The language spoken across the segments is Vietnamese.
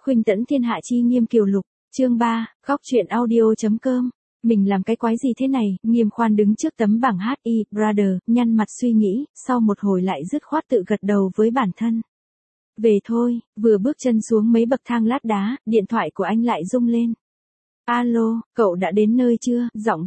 Khuynh Tẫn Thiên Hạ Chi Nghiêm Kiều Lục, chương 3, góc truyện audio.com. Mình làm cái quái gì thế này? Nghiêm Khoan đứng trước tấm bảng HI, brother, nhăn mặt suy nghĩ, sau một hồi lại dứt khoát tự gật đầu với bản thân. Về thôi, vừa bước chân xuống mấy bậc thang lát đá, điện thoại của anh lại rung lên. Alo, cậu đã đến nơi chưa? Giọng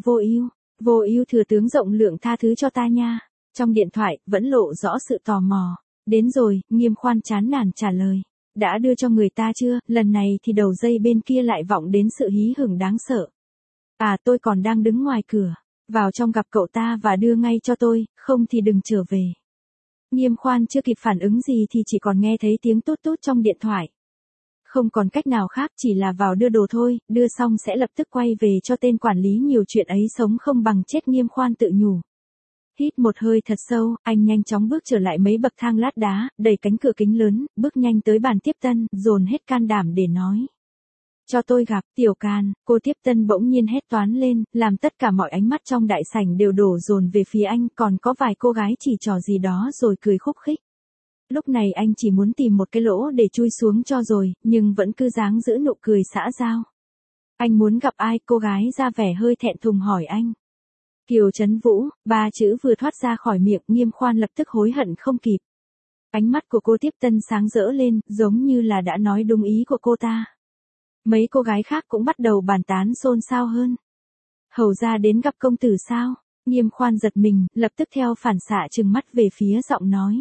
Vô Ưu thừa tướng rộng lượng tha thứ cho ta nha. Trong điện thoại, vẫn lộ rõ sự tò mò. Đến rồi, Nghiêm Khoan chán nản trả lời. Đã đưa cho người ta chưa? Lần này thì đầu dây bên kia lại vọng đến sự hí hửng đáng sợ. À, tôi còn đang đứng ngoài cửa. Vào trong gặp cậu ta và đưa ngay cho tôi, không thì đừng trở về. Nghiêm Khoan chưa kịp phản ứng gì thì chỉ còn nghe thấy tiếng tút tút trong điện thoại. Không còn cách nào khác, chỉ là vào đưa đồ thôi, đưa xong sẽ lập tức quay về cho tên quản lý, nhiều chuyện ấy sống không bằng chết. Nghiêm Khoan tự nhủ. Hít một hơi thật sâu, anh nhanh chóng bước trở lại mấy bậc thang lát đá, đẩy cánh cửa kính lớn, bước nhanh tới bàn tiếp tân, dồn hết can đảm để nói. Cho tôi gặp, Tiểu Càn. Cô tiếp tân bỗng nhiên hét toán lên, làm tất cả mọi ánh mắt trong đại sảnh đều đổ dồn về phía anh, còn có vài cô gái chỉ trò gì đó rồi cười khúc khích. Lúc này anh chỉ muốn tìm một cái lỗ để chui xuống cho rồi, nhưng vẫn cứ dáng giữ nụ cười xã giao. Anh muốn gặp ai? Cô gái ra vẻ hơi thẹn thùng hỏi anh. Kiều Trấn Vũ, ba chữ vừa thoát ra khỏi miệng, Nghiêm Khoan lập tức hối hận không kịp. Ánh mắt của cô tiếp tân sáng rỡ lên, giống như là đã nói đúng ý của cô ta. Mấy cô gái khác cũng bắt đầu bàn tán xôn xao hơn. Hầu ra đến gặp công tử sao? Nghiêm Khoan giật mình, lập tức theo phản xạ trừng mắt về phía giọng nói.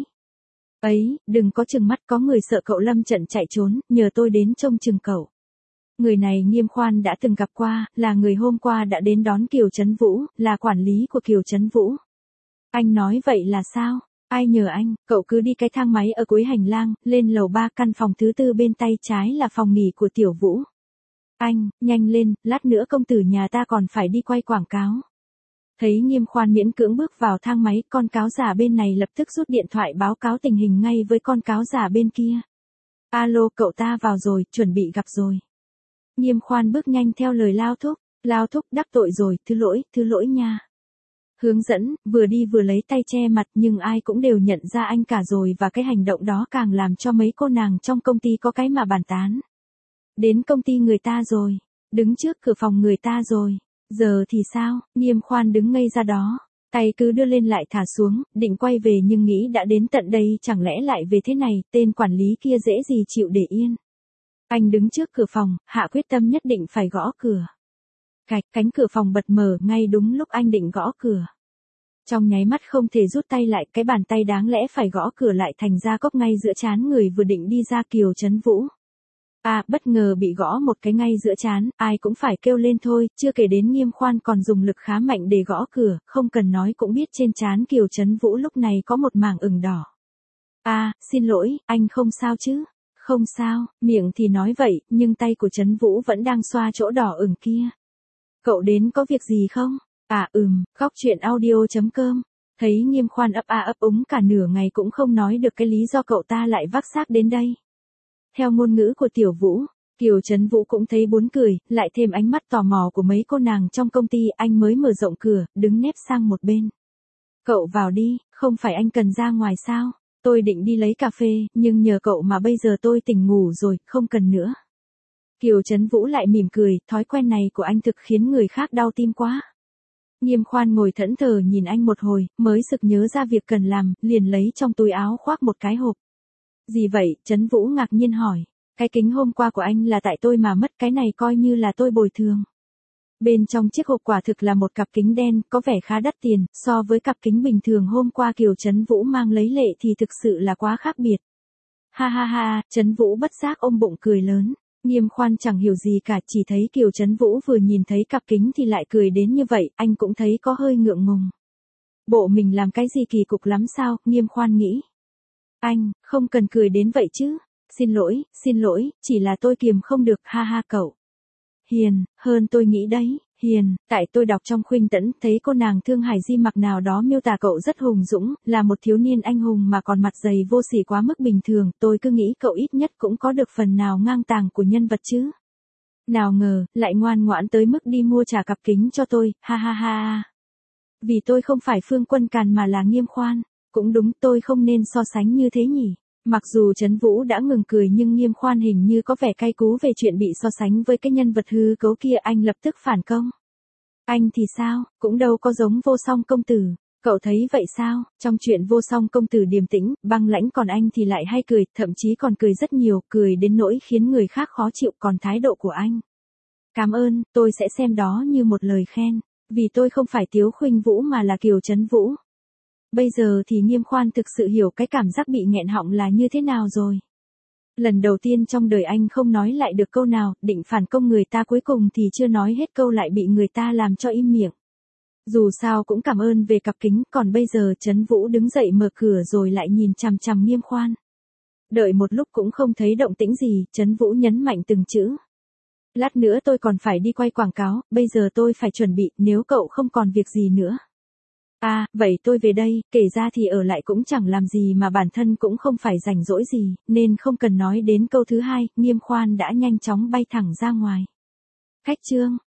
Ấy, đừng có trừng mắt, có người sợ cậu lâm trận chạy trốn, nhờ tôi đến trông chừng cậu. Người này Nghiêm Khoan đã từng gặp qua, là người hôm qua đã đến đón Kiều Trấn Vũ, là quản lý của Kiều Trấn Vũ. Anh nói vậy là sao? Ai nhờ anh? Cậu cứ đi cái thang máy ở cuối hành lang, lên lầu 3, căn phòng thứ 4 bên tay trái là phòng nghỉ của Tiểu Vũ. Anh, nhanh lên, lát nữa công tử nhà ta còn phải đi quay quảng cáo. Thấy Nghiêm Khoan miễn cưỡng bước vào thang máy, con cáo giả bên này lập tức rút điện thoại báo cáo tình hình ngay với con cáo giả bên kia. Alo, cậu ta vào rồi, chuẩn bị gặp rồi. Nghiêm Khoan bước nhanh theo lời Lao Thúc đắc tội rồi, thứ lỗi nha. Hướng dẫn, vừa đi vừa lấy tay che mặt, nhưng ai cũng đều nhận ra anh cả rồi, và cái hành động đó càng làm cho mấy cô nàng trong công ty có cái mà bàn tán. Đến công ty người ta rồi, đứng trước cửa phòng người ta rồi, giờ thì sao? Nghiêm Khoan đứng ngây ra đó, tay cứ đưa lên lại thả xuống, định quay về nhưng nghĩ đã đến tận đây chẳng lẽ lại về thế này, tên quản lý kia dễ gì chịu để yên. Anh đứng trước cửa phòng, hạ quyết tâm nhất định phải gõ cửa. Cạch, cánh cửa phòng bật mở ngay đúng lúc anh định gõ cửa. Trong nháy mắt không thể rút tay lại, cái bàn tay đáng lẽ phải gõ cửa lại thành ra cốc ngay giữa trán người vừa định đi ra Kiều Trấn Vũ. À, bất ngờ bị gõ một cái ngay giữa trán, ai cũng phải kêu lên thôi, chưa kể đến Nghiêm Khoan còn dùng lực khá mạnh để gõ cửa, không cần nói cũng biết trên trán Kiều Trấn Vũ lúc này có một mảng ửng đỏ. À, xin lỗi, anh không sao chứ? Không sao, miệng thì nói vậy, nhưng tay của Trấn Vũ vẫn đang xoa chỗ đỏ ửng kia. Cậu đến có việc gì không? À góc truyện audio.com. Thấy Nghiêm Khoan ấp a ấp úng cả nửa ngày cũng không nói được cái lý do cậu ta lại vác xác đến đây. Theo ngôn ngữ của Tiểu Vũ, Kiều Trấn Vũ cũng thấy buồn cười, lại thêm ánh mắt tò mò của mấy cô nàng trong công ty, anh mới mở rộng cửa, đứng nép sang một bên. Cậu vào đi, không phải anh cần ra ngoài sao? Tôi định đi lấy cà phê, nhưng nhờ cậu mà bây giờ tôi tỉnh ngủ rồi, không cần nữa. Kiều Trấn Vũ lại mỉm cười, thói quen này của anh thực khiến người khác đau tim quá. Nghiêm Khoan ngồi thẫn thờ nhìn anh một hồi, mới sực nhớ ra việc cần làm, liền lấy trong túi áo khoác một cái hộp. Gì vậy? Trấn Vũ ngạc nhiên hỏi. Cái kính hôm qua của anh là tại tôi mà mất, cái này coi như là tôi bồi thường. Bên trong chiếc hộp quả thực là một cặp kính đen, có vẻ khá đắt tiền, so với cặp kính bình thường hôm qua Kiều Trấn Vũ mang lấy lệ thì thực sự là quá khác biệt. Ha ha ha, Trấn Vũ bất giác ôm bụng cười lớn. Nghiêm Khoan chẳng hiểu gì cả, chỉ thấy Kiều Trấn Vũ vừa nhìn thấy cặp kính thì lại cười đến như vậy, anh cũng thấy có hơi ngượng ngùng. Bộ mình làm cái gì kỳ cục lắm sao? Nghiêm Khoan nghĩ. Anh, không cần cười đến vậy chứ. Xin lỗi, chỉ là tôi kiềm không được, ha ha cậu. Hiền, hơn tôi nghĩ đấy, hiền, tại tôi đọc trong Khuynh Tẫn, thấy cô nàng Thương Hải Di Mặc nào đó miêu tả cậu rất hùng dũng, là một thiếu niên anh hùng mà còn mặt dày vô sỉ quá mức bình thường, tôi cứ nghĩ cậu ít nhất cũng có được phần nào ngang tàng của nhân vật chứ. Nào ngờ, lại ngoan ngoãn tới mức đi mua trả cặp kính cho tôi, ha ha ha. Vì tôi không phải Phương Quân Càn mà là Nghiêm Khoan. Cũng đúng, tôi không nên so sánh như thế nhỉ. Mặc dù Trấn Vũ đã ngừng cười nhưng Nghiêm Khoan hình như có vẻ cay cú về chuyện bị so sánh với cái nhân vật hư cấu kia, anh lập tức phản công. Anh thì sao, cũng đâu có giống Vô Song công tử. Cậu thấy vậy sao? Trong chuyện Vô Song công tử điềm tĩnh, băng lãnh, còn anh thì lại hay cười, thậm chí còn cười rất nhiều, cười đến nỗi khiến người khác khó chịu. Còn thái độ của anh, cảm ơn, tôi sẽ xem đó như một lời khen, vì tôi không phải Tiếu Khuynh Vũ mà là Kiều Trấn Vũ. Bây giờ thì Nghiêm Khoan thực sự hiểu cái cảm giác bị nghẹn họng là như thế nào rồi. Lần đầu tiên trong đời anh không nói lại được câu nào, định phản công người ta, cuối cùng thì chưa nói hết câu lại bị người ta làm cho im miệng. Dù sao cũng cảm ơn về cặp kính, còn bây giờ Trấn Vũ đứng dậy mở cửa rồi lại nhìn chằm chằm Nghiêm Khoan. Đợi một lúc cũng không thấy động tĩnh gì, Trấn Vũ nhấn mạnh từng chữ. Lát nữa tôi còn phải đi quay quảng cáo, bây giờ tôi phải chuẩn bị, nếu cậu không còn việc gì nữa. À, vậy tôi về đây, kể ra thì ở lại cũng chẳng làm gì mà bản thân cũng không phải rảnh rỗi gì, nên không cần nói đến câu thứ hai. Nghiêm Khoan đã nhanh chóng bay thẳng ra ngoài. Khách trương.